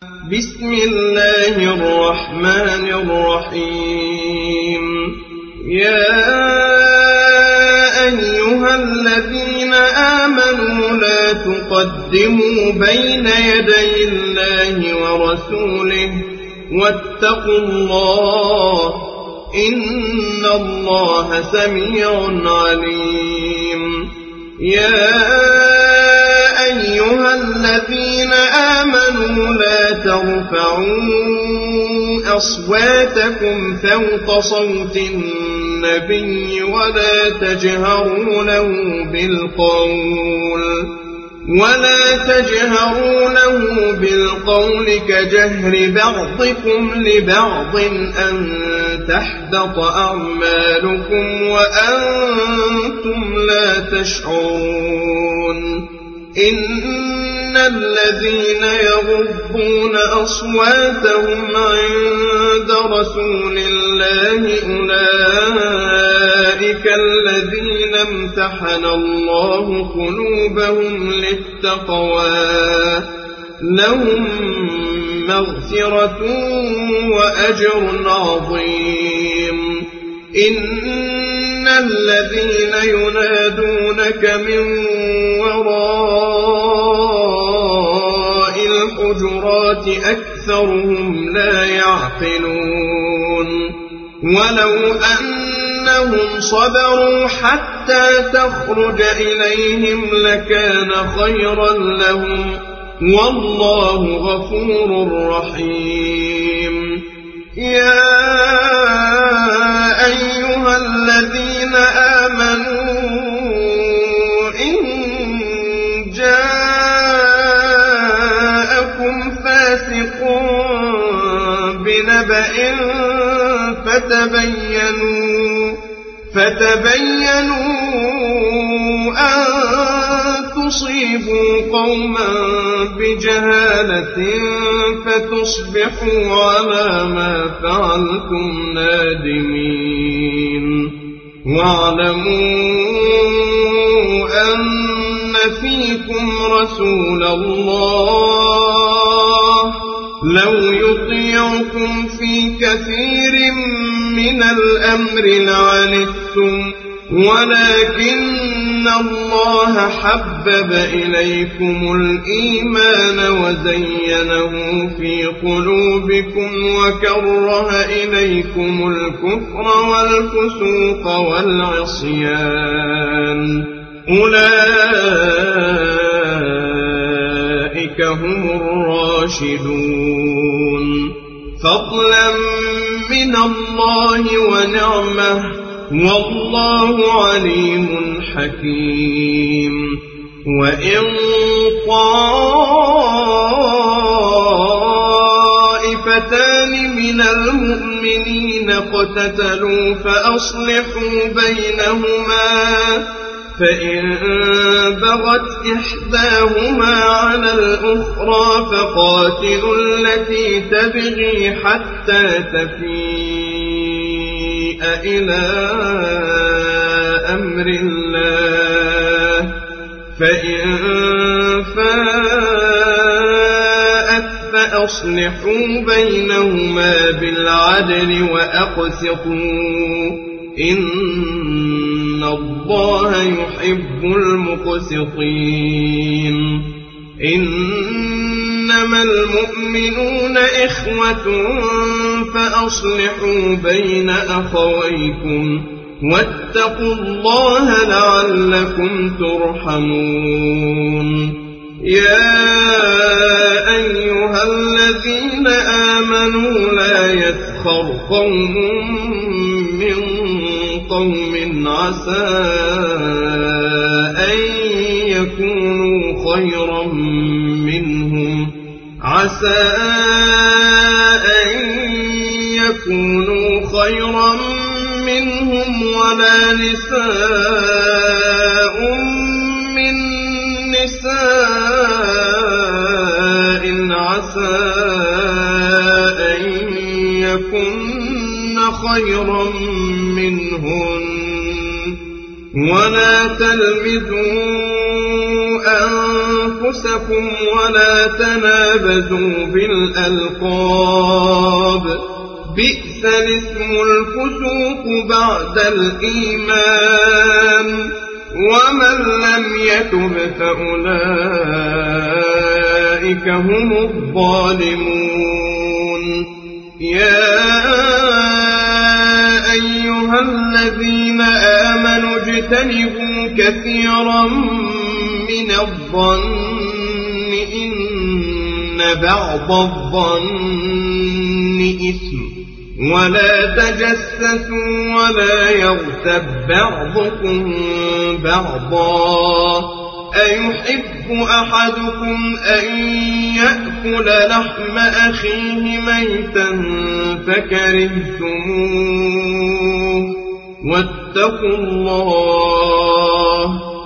بسم الله الرحمن الرحيم. يا أيها الذين آمنوا لا تقدموا بين يدي الله ورسوله واتقوا الله إن الله سميع عليم. يا أيها الذين آمنوا لا ترفعوا أصواتكم فوق صوت النبي ولا تجهروا له بالقول كجهر بعضكم لبعض أن تحبط أعمالكم وأنتم لا تشعرون. إن الذين يغضون أصواتهم عند رسول الله أولئك الذين امتحن الله قلوبهم للتقوى لهم مغفرة وأجر عظيم. إن الذين ينادونك من وراء الحجرات أكثرهم لا يعقلون. ولو أنهم صبروا حتى تخرج إليهم لكان خيرا لهم والله غفور رحيم. يا أيها الذين آمنوا إن جاءكم فاسق بنبأ فتبينوا أن تصيبوا قوما بجهالة فتصبحوا على ما فعلتم نادمين. واعلموا أن فيكم رسول الله لو يطيعكم في كثير من الأمر لعنتم ولكن الله حبب إليكم الإيمان وزينه في قلوبكم وكره إليكم الكفر والفسوق والعصيان أولئك هم الراشدون فضلا من الله ونعمه والله عليم حكيم. وإن طائفتان من المؤمنين اقتتلوا فأصلحوا بينهما فإن بغت إحداهما على الأخرى فقاتلوا التي تبغي حتى تفيء إلى أمر الله فإن فاءت فأصلحوا بينهما بالعدل وأقسطوا إن الله يحب المقسطين. إنما المؤمنون إخوة فأصلحوا بين أخويكم واتقوا الله لعلكم ترحمون. يا أيها الذين آمنوا لا يسخر قوم من قوم عسى أن يكونوا خيرا منهم ولا نساء من نساء عسى أن يكن خيرا منهن ولا تلمزوا أنفسكم ولا تنابزوا بالألقاب بئس الاسم الفسوق بعد الإيمان ومن لم يتب فأولئك هم الظالمون يا أيها الذين آمنوا اجتنبوا كثيرا من الظن إن بعض الظن إثم ولا تجسسوا ولا يغتب بعضكم بعضا أيحب أحدكم أن يأكل لحم أخيه ميتا فكرهتموه واتقوا الله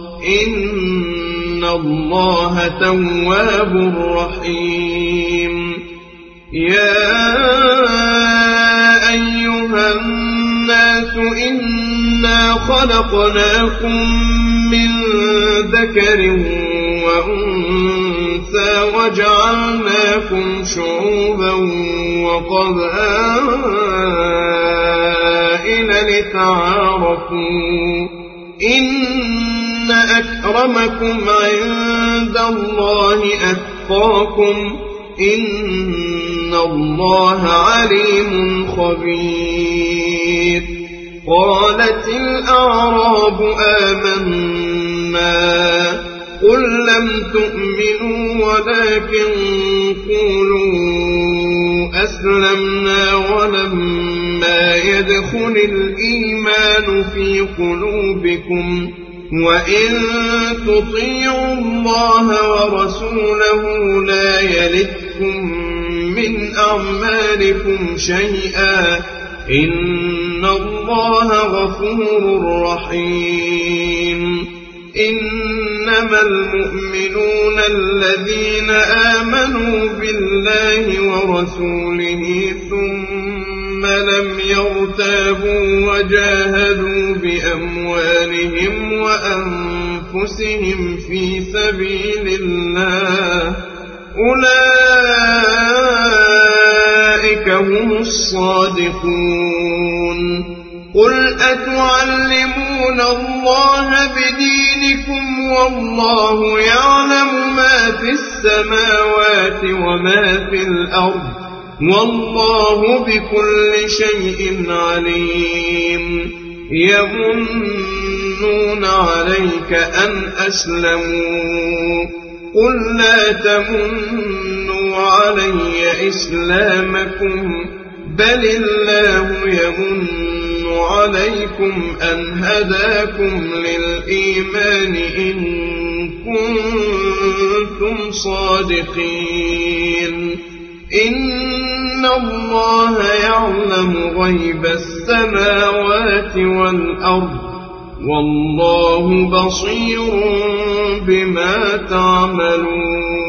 إن الله تواب رحيم يا أيها الناس إنا خلقناكم من ذكر وأنثى وجعلناكم شعوبا وقبائل لتعارفوا إن أكرمكم عند الله أتقاكم إن الله عليم خبير قالت الأعراب آمنا قل لم تؤمنوا ولكن قولوا أسلمنا ولما يدخل الإيمان في قلوبكم وإن تطيعوا الله ورسوله لا يلدكم من أعمالكم شيئا إن الله غفور رحيم إنما المؤمنون الذين آمنوا بالله ورسوله ثم لم يرتابوا وجاهدوا بأموالهم وأنفسهم في سبيل الله أولئك هم الصادقون قل أتعلمون الله بدينكم والله يعلم ما في السماوات وما في الأرض والله بكل شيء عليم يمنون عليك أن أسلموا قل لا تمنوا علي إسلامكم بل الله يمن عليكم أن هداكم للإيمان إن كنتم صادقين إن الله يعلم غيب السماوات والأرض والله بصير بما تعملون